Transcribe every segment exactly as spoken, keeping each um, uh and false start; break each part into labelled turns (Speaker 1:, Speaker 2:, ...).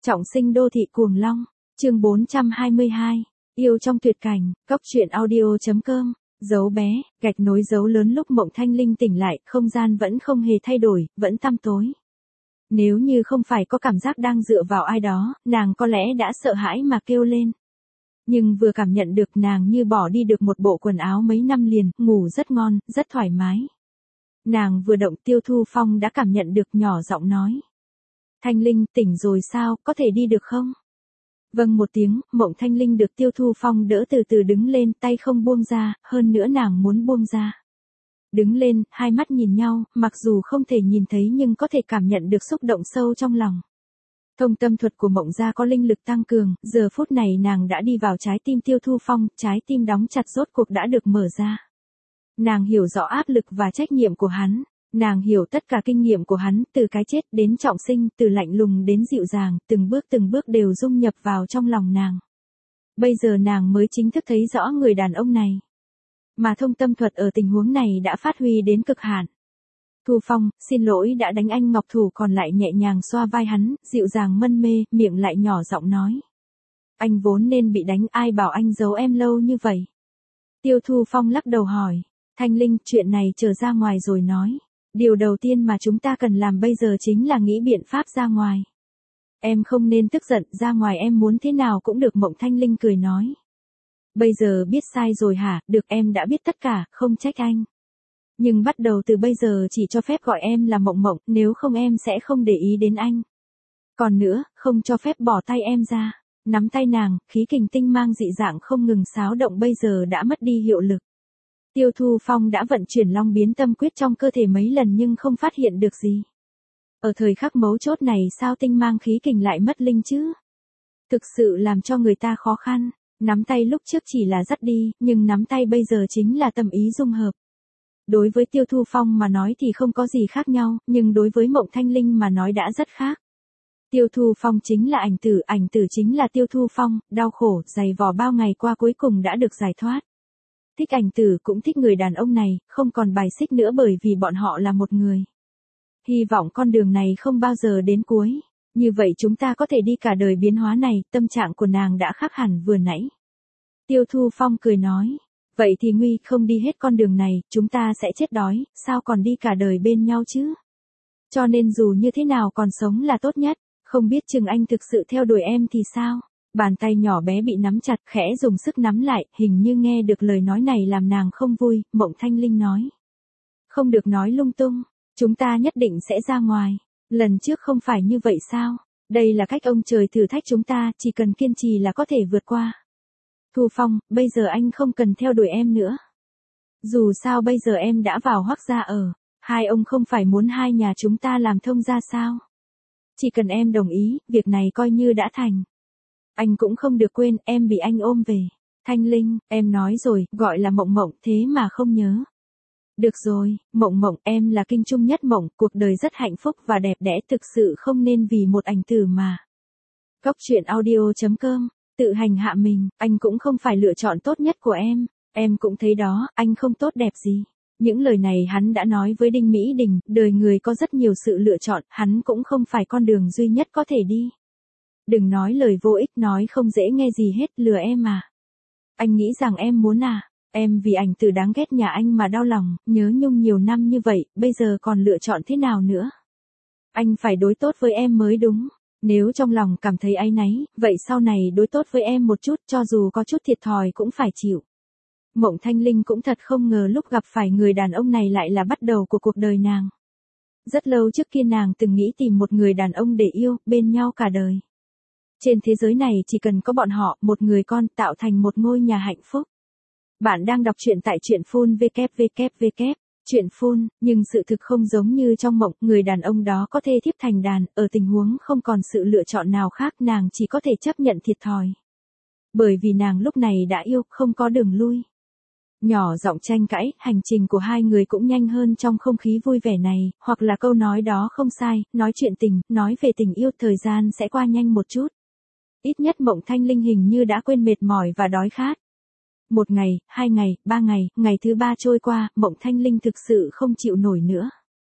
Speaker 1: Trọng sinh đô thị cuồng long, chương bốn trăm hai mươi hai, yêu trong tuyệt cảnh, cóc truyện audio.com, dấu bé, gạch nối dấu lớn lúc Mộng Thanh Linh tỉnh lại, không gian vẫn không hề thay đổi, vẫn tăm tối. Nếu như không phải có cảm giác đang dựa vào ai đó, nàng có lẽ đã sợ hãi mà kêu lên. Nhưng vừa cảm nhận được nàng như bỏ đi được một bộ quần áo mấy năm liền, ngủ rất ngon, rất thoải mái. Nàng vừa động Tiêu Thu Phong đã cảm nhận được, nhỏ giọng nói. Thanh Linh, tỉnh rồi sao, có thể đi được không? Vâng một tiếng, Mộng Thanh Linh được Tiêu Thu Phong đỡ từ từ đứng lên, tay không buông ra, hơn nữa nàng muốn buông ra. Đứng lên, hai mắt nhìn nhau, mặc dù không thể nhìn thấy nhưng có thể cảm nhận được xúc động sâu trong lòng. Thông tâm thuật của Mộng gia có linh lực tăng cường, giờ phút này nàng đã đi vào trái tim Tiêu Thu Phong, trái tim đóng chặt rốt cuộc đã được mở ra. Nàng hiểu rõ áp lực và trách nhiệm của hắn. Nàng hiểu tất cả kinh nghiệm của hắn, từ cái chết đến trọng sinh, từ lạnh lùng đến dịu dàng, từng bước từng bước đều dung nhập vào trong lòng nàng. Bây giờ nàng mới chính thức thấy rõ người đàn ông này. Mà thông tâm thuật ở tình huống này đã phát huy đến cực hạn. Thu Phong, xin lỗi đã đánh anh. Ngọc Thủ còn lại nhẹ nhàng xoa vai hắn, dịu dàng mân mê, miệng lại nhỏ giọng nói. Anh vốn nên bị đánh, ai bảo anh giấu em lâu như vậy? Tiêu Thu Phong lắc đầu hỏi. Thanh Linh, chuyện này chờ ra ngoài rồi nói. Điều đầu tiên mà chúng ta cần làm bây giờ chính là nghĩ biện pháp ra ngoài. Em không nên tức giận, ra ngoài em muốn thế nào cũng được. Mộng Thanh Linh cười nói. Bây giờ biết sai rồi hả, được em đã biết tất cả, không trách anh. Nhưng bắt đầu từ bây giờ chỉ cho phép gọi em là Mộng Mộng, nếu không em sẽ không để ý đến anh. Còn nữa, không cho phép bỏ tay em ra. Nắm tay nàng, khí kình tinh mang dị dạng không ngừng xáo động bây giờ đã mất đi hiệu lực. Tiêu Thu Phong đã vận chuyển long biến tâm quyết trong cơ thể mấy lần nhưng không phát hiện được gì. Ở thời khắc mấu chốt này sao tinh mang khí kình lại mất linh chứ? Thực sự làm cho người ta khó khăn. Nắm tay lúc trước chỉ là dắt đi, nhưng nắm tay bây giờ chính là tâm ý dung hợp. Đối với Tiêu Thu Phong mà nói thì không có gì khác nhau, nhưng đối với Mộng Thanh Linh mà nói đã rất khác. Tiêu Thu Phong chính là ảnh tử, ảnh tử chính là Tiêu Thu Phong, đau khổ, dày vò bao ngày qua cuối cùng đã được giải thoát. Thích ảnh tử cũng thích người đàn ông này, không còn bài xích nữa bởi vì bọn họ là một người. Hy vọng con đường này không bao giờ đến cuối. Như vậy chúng ta có thể đi cả đời biến hóa này, tâm trạng của nàng đã khác hẳn vừa nãy. Tiêu Thu Phong cười nói. Vậy thì nguy không đi hết con đường này, chúng ta sẽ chết đói, sao còn đi cả đời bên nhau chứ? Cho nên dù như thế nào còn sống là tốt nhất, không biết chừng anh thực sự theo đuổi em thì sao? Bàn tay nhỏ bé bị nắm chặt, khẽ dùng sức nắm lại, hình như nghe được lời nói này làm nàng không vui. Mộng Thanh Linh nói. Không được nói lung tung, chúng ta nhất định sẽ ra ngoài. Lần trước không phải như vậy sao? Đây là cách ông trời thử thách chúng ta, chỉ cần kiên trì là có thể vượt qua. Thu Phong, bây giờ anh không cần theo đuổi em nữa. Dù sao bây giờ em đã vào Hoắc gia ở, hai ông không phải muốn hai nhà chúng ta làm thông gia sao? Chỉ cần em đồng ý, việc này coi như đã thành. Anh cũng không được quên, em bị anh ôm về. Thanh Linh, em nói rồi, gọi là Mộng Mộng, thế mà không nhớ. Được rồi, Mộng Mộng, em là kinh trung nhất mộng, cuộc đời rất hạnh phúc và đẹp đẽ, thực sự không nên vì một ảnh tử mà. Cóc truyện audio.com, tự hành hạ mình, anh cũng không phải lựa chọn tốt nhất của em. Em cũng thấy đó, anh không tốt đẹp gì. Những lời này hắn đã nói với Đinh Mỹ Đình, đời người có rất nhiều sự lựa chọn, hắn cũng không phải con đường duy nhất có thể đi. Đừng nói lời vô ích, nói không dễ nghe gì hết, lừa em à. Anh nghĩ rằng em muốn à, em vì ảnh tử đáng ghét nhà anh mà đau lòng, nhớ nhung nhiều năm như vậy, bây giờ còn lựa chọn thế nào nữa. Anh phải đối tốt với em mới đúng, nếu trong lòng cảm thấy áy náy, vậy sau này đối tốt với em một chút, cho dù có chút thiệt thòi cũng phải chịu. Mộng Thanh Linh cũng thật không ngờ lúc gặp phải người đàn ông này lại là bắt đầu của cuộc đời nàng. Rất lâu trước kia nàng từng nghĩ tìm một người đàn ông để yêu, bên nhau cả đời. Trên thế giới này chỉ cần có bọn họ, một người con, tạo thành một ngôi nhà hạnh phúc. Bạn đang đọc truyện tại truyện phun vê kép vê kép vê kép, truyện phun, nhưng sự thực không giống như trong mộng, người đàn ông đó có thê thiếp thành đàn, ở tình huống không còn sự lựa chọn nào khác nàng chỉ có thể chấp nhận thiệt thòi. Bởi vì nàng lúc này đã yêu, không có đường lui. Nhỏ giọng tranh cãi, hành trình của hai người cũng nhanh hơn trong không khí vui vẻ này, hoặc là câu nói đó không sai, nói chuyện tình, nói về tình yêu, thời gian sẽ qua nhanh một chút. Ít nhất Mộng Thanh Linh hình như đã quên mệt mỏi và đói khát. Một ngày, hai ngày, ba ngày, ngày thứ ba trôi qua, Mộng Thanh Linh thực sự không chịu nổi nữa.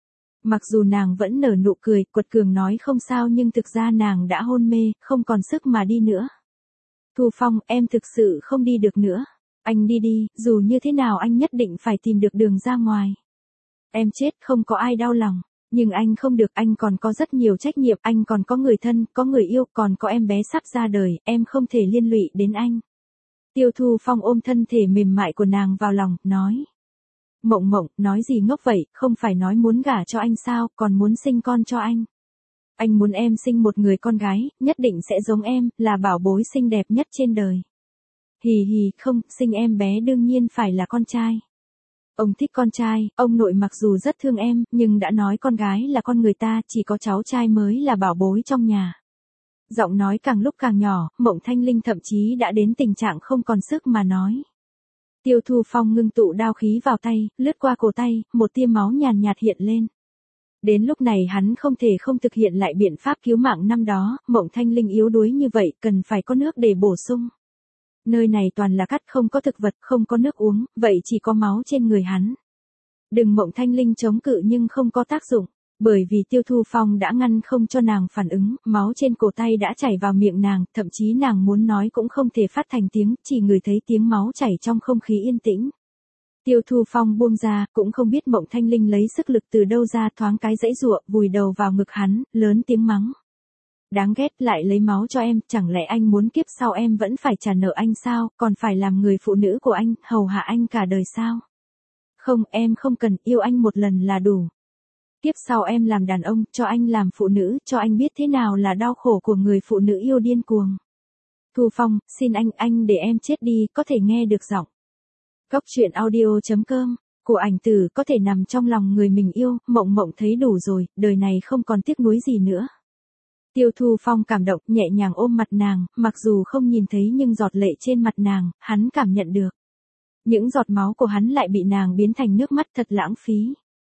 Speaker 1: Mặc dù nàng vẫn nở nụ cười, quật cường nói không sao nhưng thực ra nàng đã hôn mê, không còn sức mà đi nữa. Thu Phong, em thực sự không đi được nữa. Anh đi đi, dù như thế nào anh nhất định phải tìm được đường ra ngoài. Em chết không có ai đau lòng. Nhưng anh không được, anh còn có rất nhiều trách nhiệm, anh còn có người thân, có người yêu, còn có em bé sắp ra đời, em không thể liên lụy đến anh. Tiêu Thu Phong ôm thân thể mềm mại của nàng vào lòng, nói. Mộng Mộng, nói gì ngốc vậy, không phải nói muốn gả cho anh sao, còn muốn sinh con cho anh. Anh muốn em sinh một người con gái, nhất định sẽ giống em, là bảo bối xinh đẹp nhất trên đời. Hì hì, không, sinh em bé đương nhiên phải là con trai. Ông thích con trai, ông nội mặc dù rất thương em, nhưng đã nói con gái là con người ta, chỉ có cháu trai mới là bảo bối trong nhà. Giọng nói càng lúc càng nhỏ, Mộng Thanh Linh thậm chí đã đến tình trạng không còn sức mà nói. Tiêu Thu Phong ngưng tụ đao khí vào tay, lướt qua cổ tay, một tia máu nhàn nhạt hiện lên. Đến lúc này hắn không thể không thực hiện lại biện pháp cứu mạng năm đó, Mộng Thanh Linh yếu đuối như vậy, cần phải có nước để bổ sung. Nơi này toàn là cát, không có thực vật, không có nước uống, vậy chỉ có máu trên người hắn. Đừng Mộng Thanh Linh chống cự nhưng không có tác dụng, bởi vì Tiêu Thu Phong đã ngăn không cho nàng phản ứng, máu trên cổ tay đã chảy vào miệng nàng, thậm chí nàng muốn nói cũng không thể phát thành tiếng, chỉ ngửi thấy tiếng máu chảy trong không khí yên tĩnh. Tiêu Thu Phong buông ra, cũng không biết Mộng Thanh Linh lấy sức lực từ đâu ra, thoáng cái giãy giụa, vùi đầu vào ngực hắn, lớn tiếng mắng. Đáng ghét, lại lấy máu cho em, chẳng lẽ anh muốn kiếp sau em vẫn phải trả nợ anh sao, còn phải làm người phụ nữ của anh, hầu hạ anh cả đời sao? Không, em không cần, yêu anh một lần là đủ. Kiếp sau em làm đàn ông, cho anh làm phụ nữ, cho anh biết thế nào là đau khổ của người phụ nữ yêu điên cuồng. Thu Phong, xin anh, anh để em chết đi, có thể nghe được giọng. Cốc truyện audio chấm com, của ảnh tử có thể nằm trong lòng người mình yêu, Mộng Mộng thấy đủ rồi, đời này không còn tiếc nuối gì nữa. Tiêu Thu Phong cảm động, nhẹ nhàng ôm mặt nàng, mặc dù không nhìn thấy nhưng giọt lệ trên mặt nàng, hắn cảm nhận được. Những giọt máu của hắn lại bị nàng biến thành nước mắt, thật lãng phí.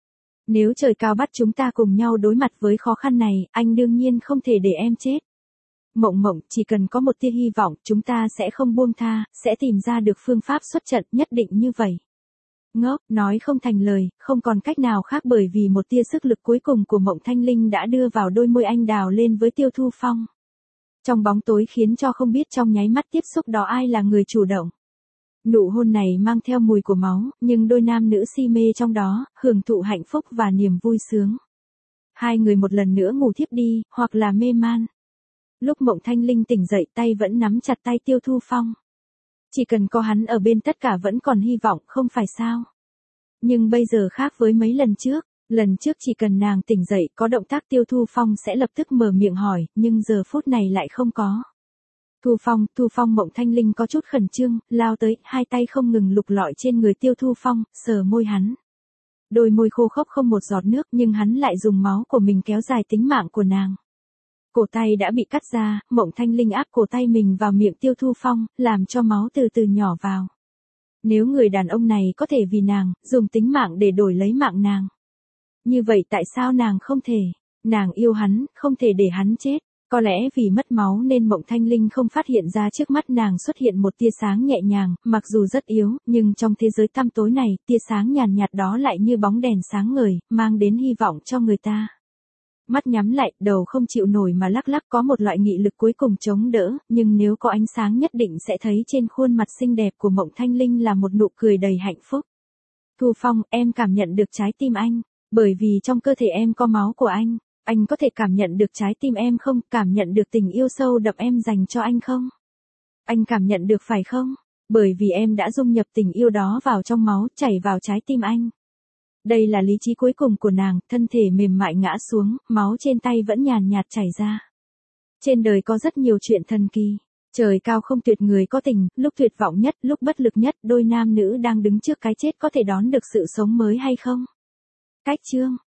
Speaker 1: Nếu trời cao bắt chúng ta cùng nhau đối mặt với khó khăn này, anh đương nhiên không thể để em chết. Mộng Mộng, chỉ cần có một tia hy vọng, chúng ta sẽ không buông tha, sẽ tìm ra được phương pháp xuất trận, nhất định như vậy. Ngốc, nói không thành lời, không còn cách nào khác bởi vì một tia sức lực cuối cùng của Mộng Thanh Linh đã đưa vào đôi môi anh đào lên với Tiêu Thu Phong. Trong bóng tối khiến cho không biết trong nháy mắt tiếp xúc đó ai là người chủ động. Nụ hôn này mang theo mùi của máu, nhưng đôi nam nữ si mê trong đó, hưởng thụ hạnh phúc và niềm vui sướng. Hai người một lần nữa ngủ thiếp đi, hoặc là mê man. Lúc Mộng Thanh Linh tỉnh dậy tay vẫn nắm chặt tay Tiêu Thu Phong. Chỉ cần có hắn ở bên tất cả vẫn còn hy vọng, không phải sao? Nhưng bây giờ khác với mấy lần trước, lần trước chỉ cần nàng tỉnh dậy có động tác Tiêu Thu Phong sẽ lập tức mở miệng hỏi, nhưng giờ phút này lại không có. Thu Phong, Thu Phong Mộng Thanh Linh có chút khẩn trương, lao tới, hai tay không ngừng lục lọi trên người Tiêu Thu Phong, sờ môi hắn. Đôi môi khô khốc không một giọt nước nhưng hắn lại dùng máu của mình kéo dài tính mạng của nàng. Cổ tay đã bị cắt ra, Mộng Thanh Linh áp cổ tay mình vào miệng Tiêu Thu Phong, làm cho máu từ từ nhỏ vào. Nếu người đàn ông này có thể vì nàng, dùng tính mạng để đổi lấy mạng nàng. Như vậy tại sao nàng không thể? Nàng yêu hắn, không thể để hắn chết. Có lẽ vì mất máu nên Mộng Thanh Linh không phát hiện ra trước mắt nàng xuất hiện một tia sáng nhẹ nhàng, mặc dù rất yếu, nhưng trong thế giới tăm tối này, tia sáng nhàn nhạt đó lại như bóng đèn sáng ngời, mang đến hy vọng cho người ta. Mắt nhắm lại, đầu không chịu nổi mà lắc lắc, có một loại nghị lực cuối cùng chống đỡ, nhưng nếu có ánh sáng nhất định sẽ thấy trên khuôn mặt xinh đẹp của Mộng Thanh Linh là một nụ cười đầy hạnh phúc. Thu Phong, em cảm nhận được trái tim anh, bởi vì trong cơ thể em có máu của anh. Anh có thể cảm nhận được trái tim em không, cảm nhận được tình yêu sâu đậm em dành cho anh không? Anh cảm nhận được phải không? Bởi vì em đã dung nhập tình yêu đó vào trong máu, chảy vào trái tim anh. Đây là lý trí cuối cùng của nàng, thân thể mềm mại ngã xuống, máu trên tay vẫn nhàn nhạt chảy ra. Trên đời có rất nhiều chuyện thần kỳ. Trời cao không tuyệt người có tình, lúc tuyệt vọng nhất, lúc bất lực nhất, đôi nam nữ đang đứng trước cái chết có thể đón được sự sống mới hay không? Cách chương